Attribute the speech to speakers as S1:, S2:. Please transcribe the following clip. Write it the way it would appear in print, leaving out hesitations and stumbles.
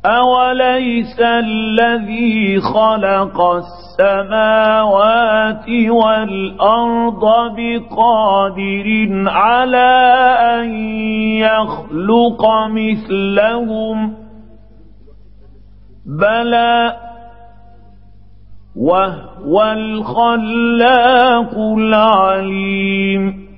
S1: أوليس الذي خلق السماوات والأرض بقادر على أن يخلق مثلهم بلى وهو الخلاق العليم